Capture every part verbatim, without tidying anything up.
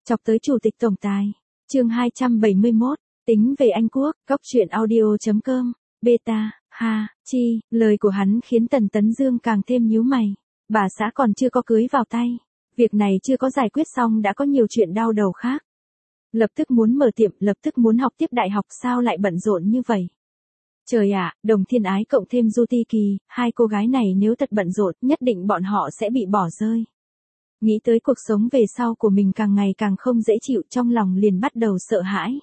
Chọc tới chủ tịch tổng tài. Chương hai trăm bảy mươi mốt, tính về Anh Quốc, góc truyện audio chấm com, beta, ha, chi, lời của hắn khiến Tần Tấn Dương càng thêm nhíu mày. Bà xã còn chưa có cưới vào tay, việc này chưa có giải quyết xong đã có nhiều chuyện đau đầu khác. Lập tức muốn mở tiệm, lập tức muốn học tiếp đại học, sao lại bận rộn như vậy? Trời ạ, Đồng Thiên Ái cộng thêm Du Ti Kỳ, hai cô gái này nếu thật bận rộn, nhất định bọn họ sẽ bị bỏ rơi. Nghĩ tới cuộc sống về sau của mình càng ngày càng không dễ chịu, trong lòng liền bắt đầu sợ hãi.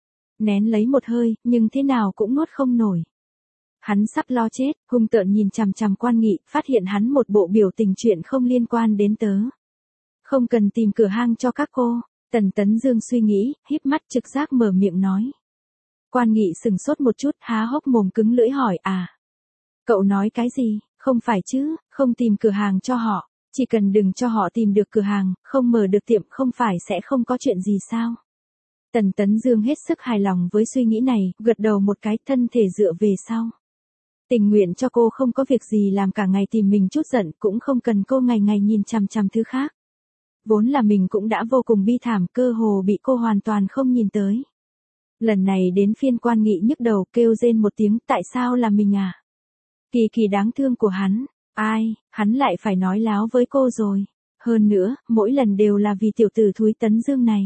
Nén lấy một hơi, nhưng thế nào cũng nuốt không nổi. Hắn sắp lo chết, hung tợn nhìn chằm chằm Quan Nghị, phát hiện hắn một bộ biểu tình chuyện không liên quan đến tớ. Không cần tìm cửa hang cho các cô. Tần Tấn Dương suy nghĩ, híp mắt trực giác mở miệng nói. Quan Nghị sừng sốt một chút, há hốc mồm cứng lưỡi hỏi à. Cậu nói cái gì, không phải chứ, không tìm cửa hàng cho họ, chỉ cần đừng cho họ tìm được cửa hàng, không mở được tiệm không phải sẽ không có chuyện gì sao. Tần Tấn Dương hết sức hài lòng với suy nghĩ này, gật đầu một cái, thân thể dựa về sau. Tình nguyện cho cô không có việc gì làm cả ngày tìm mình chút giận, cũng không cần cô ngày ngày nhìn chằm chằm thứ khác. Vốn là mình cũng đã vô cùng bi thảm, cơ hồ bị cô hoàn toàn không nhìn tới. Lần này đến phiên Quan Nghị nhức đầu, kêu rên một tiếng, tại sao là mình à? Kỳ Kỳ đáng thương của hắn, ai, hắn lại phải nói láo với cô rồi. Hơn nữa, mỗi lần đều là vì tiểu tử thúi Tấn Dương này.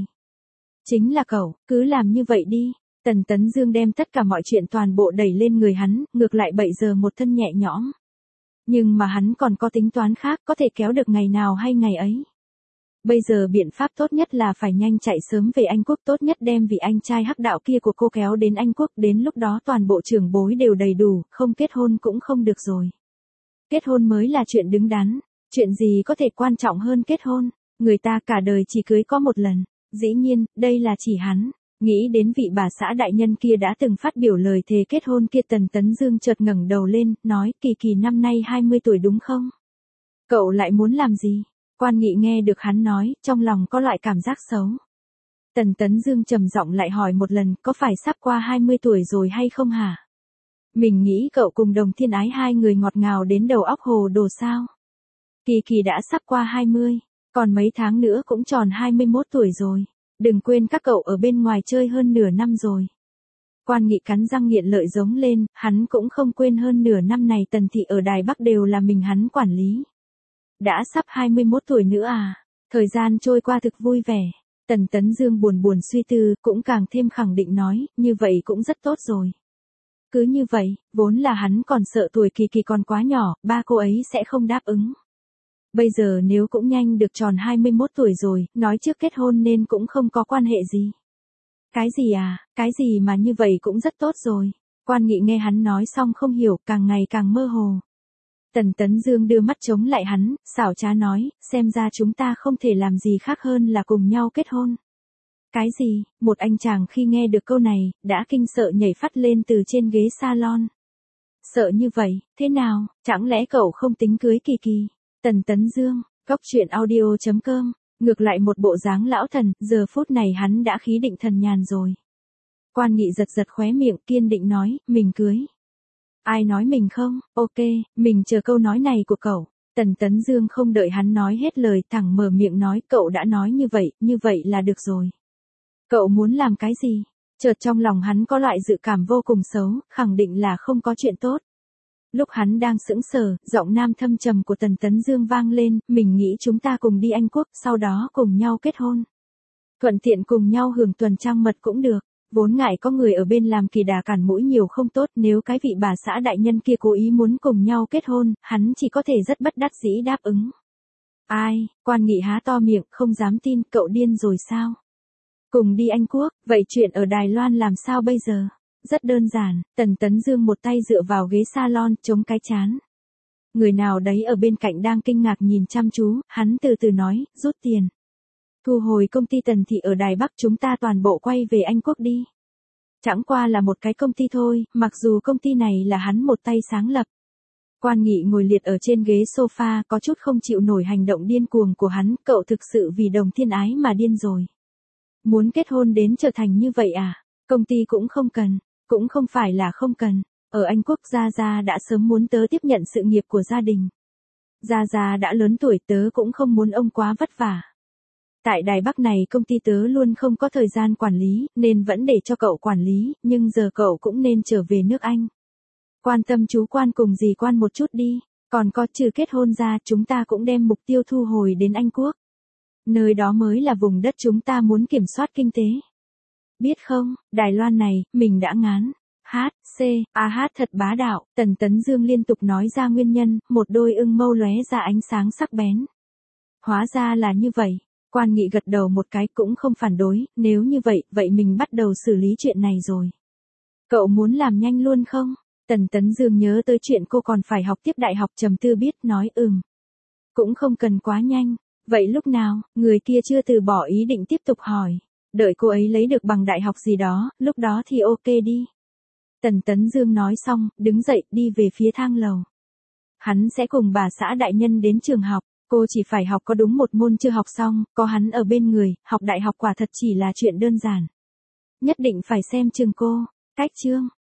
Chính là cậu, cứ làm như vậy đi. Tần Tấn Dương đem tất cả mọi chuyện toàn bộ đẩy lên người hắn, ngược lại bảy giờ một thân nhẹ nhõm. Nhưng mà hắn còn có tính toán khác, có thể kéo được ngày nào hay ngày ấy. Bây giờ biện pháp tốt nhất là phải nhanh chạy sớm về Anh Quốc, tốt nhất đem vị anh trai hắc đạo kia của cô kéo đến Anh Quốc, đến lúc đó toàn bộ trưởng bối đều đầy đủ, không kết hôn cũng không được rồi. Kết hôn mới là chuyện đứng đắn, chuyện gì có thể quan trọng hơn kết hôn, người ta cả đời chỉ cưới có một lần, dĩ nhiên, đây là chỉ hắn. Nghĩ đến vị bà xã đại nhân kia đã từng phát biểu lời thề kết hôn kia, Tần Tấn Dương chợt ngẩng đầu lên, nói, Kỳ Kỳ năm nay hai mươi tuổi đúng không? Cậu lại muốn làm gì? Quan Nghị nghe được hắn nói, trong lòng có loại cảm giác xấu. Tần Tấn Dương trầm giọng lại hỏi một lần, có phải sắp qua hai mươi tuổi rồi hay không hả? Mình nghĩ cậu cùng Đồng Thiên Ái hai người ngọt ngào đến đầu óc hồ đồ sao? Kỳ Kỳ đã sắp qua hai mươi, còn mấy tháng nữa cũng tròn hai mươi mốt tuổi rồi. Đừng quên các cậu ở bên ngoài chơi hơn nửa năm rồi. Quan Nghị cắn răng nghiện lợi giống lên, hắn cũng không quên hơn nửa năm này Tần thị ở Đài Bắc đều là mình hắn quản lý. Đã sắp hai mươi mốt tuổi nữa à, thời gian trôi qua thực vui vẻ. Tần Tấn Dương buồn buồn suy tư, cũng càng thêm khẳng định nói, như vậy cũng rất tốt rồi. Cứ như vậy, vốn là hắn còn sợ tuổi Kỳ Kỳ còn quá nhỏ, ba cô ấy sẽ không đáp ứng. Bây giờ nếu cũng nhanh được tròn hai mươi mốt tuổi rồi, nói trước kết hôn nên cũng không có quan hệ gì. Cái gì à, cái gì mà như vậy cũng rất tốt rồi. Quan Nghị nghe hắn nói xong không hiểu, càng ngày càng mơ hồ. Tần Tấn Dương đưa mắt chống lại hắn, xảo trá nói, xem ra chúng ta không thể làm gì khác hơn là cùng nhau kết hôn. Cái gì? Một anh chàng khi nghe được câu này, đã kinh sợ nhảy phắt lên từ trên ghế salon. Sợ như vậy, thế nào, chẳng lẽ cậu không tính cưới Kỳ Kỳ? Tần Tấn Dương, góc truyện audio chấm com, ngược lại một bộ dáng lão thần, giờ phút này hắn đã khí định thần nhàn rồi. Quan Nghị giật giật khóe miệng, kiên định nói, mình cưới. Ai nói mình không, ok, mình chờ câu nói này của cậu. Tần Tấn Dương không đợi hắn nói hết lời, thẳng mở miệng nói, cậu đã nói như vậy, như vậy là được rồi. Cậu muốn làm cái gì? Chợt trong lòng hắn có loại dự cảm vô cùng xấu, khẳng định là không có chuyện tốt. Lúc hắn đang sững sờ, giọng nam thâm trầm của Tần Tấn Dương vang lên, mình nghĩ chúng ta cùng đi Anh Quốc, sau đó cùng nhau kết hôn. Thuận tiện cùng nhau hưởng tuần trăng mật cũng được, vốn ngại có người ở bên làm kỳ đà cản mũi nhiều không tốt, nếu cái vị bà xã đại nhân kia cố ý muốn cùng nhau kết hôn, hắn chỉ có thể rất bất đắc dĩ đáp ứng. Ai, Quan Nghị há to miệng, không dám tin, cậu điên rồi sao? Cùng đi Anh Quốc, vậy chuyện ở Đài Loan làm sao bây giờ? Rất đơn giản, Tần Tấn Dương một tay dựa vào ghế salon, chống cái chán. Người nào đấy ở bên cạnh đang kinh ngạc nhìn chăm chú, hắn từ từ nói, rút tiền. Thu hồi công ty Tần thị ở Đài Bắc, chúng ta toàn bộ quay về Anh Quốc đi. Chẳng qua là một cái công ty thôi, mặc dù công ty này là hắn một tay sáng lập. Quan Nghị ngồi liệt ở trên ghế sofa, có chút không chịu nổi hành động điên cuồng của hắn, cậu thực sự vì Đồng Thiên Ái mà điên rồi. Muốn kết hôn đến trở thành như vậy à, công ty cũng không cần. Cũng không phải là không cần, ở Anh Quốc Gia Gia đã sớm muốn tớ tiếp nhận sự nghiệp của gia đình. Gia Gia đã lớn tuổi, tớ cũng không muốn ông quá vất vả. Tại Đài Bắc này công ty tớ luôn không có thời gian quản lý, nên vẫn để cho cậu quản lý, nhưng giờ cậu cũng nên trở về nước Anh. Quan tâm chú Quan cùng dì Quan một chút đi, còn có trừ kết hôn ra chúng ta cũng đem mục tiêu thu hồi đến Anh Quốc. Nơi đó mới là vùng đất chúng ta muốn kiểm soát kinh tế. Biết không, Đài Loan này, mình đã ngán. Hát, C, A hát thật bá đạo, Tần Tấn Dương liên tục nói ra nguyên nhân, một đôi ưng mâu lóe ra ánh sáng sắc bén. Hóa ra là như vậy, Quan Nghị gật đầu một cái cũng không phản đối, nếu như vậy, vậy mình bắt đầu xử lý chuyện này rồi. Cậu muốn làm nhanh luôn không? Tần Tấn Dương nhớ tới chuyện cô còn phải học tiếp đại học trầm tư biết nói ừm. Cũng không cần quá nhanh, vậy lúc nào, người kia chưa từ bỏ ý định tiếp tục hỏi. Đợi cô ấy lấy được bằng đại học gì đó, lúc đó thì ok đi. Tần Tấn Dương nói xong, đứng dậy đi về phía thang lầu. Hắn sẽ cùng bà xã đại nhân đến trường học, cô chỉ phải học có đúng một môn chưa học xong, có hắn ở bên người, học đại học quả thật chỉ là chuyện đơn giản. Nhất định phải xem chừng cô. Cách chương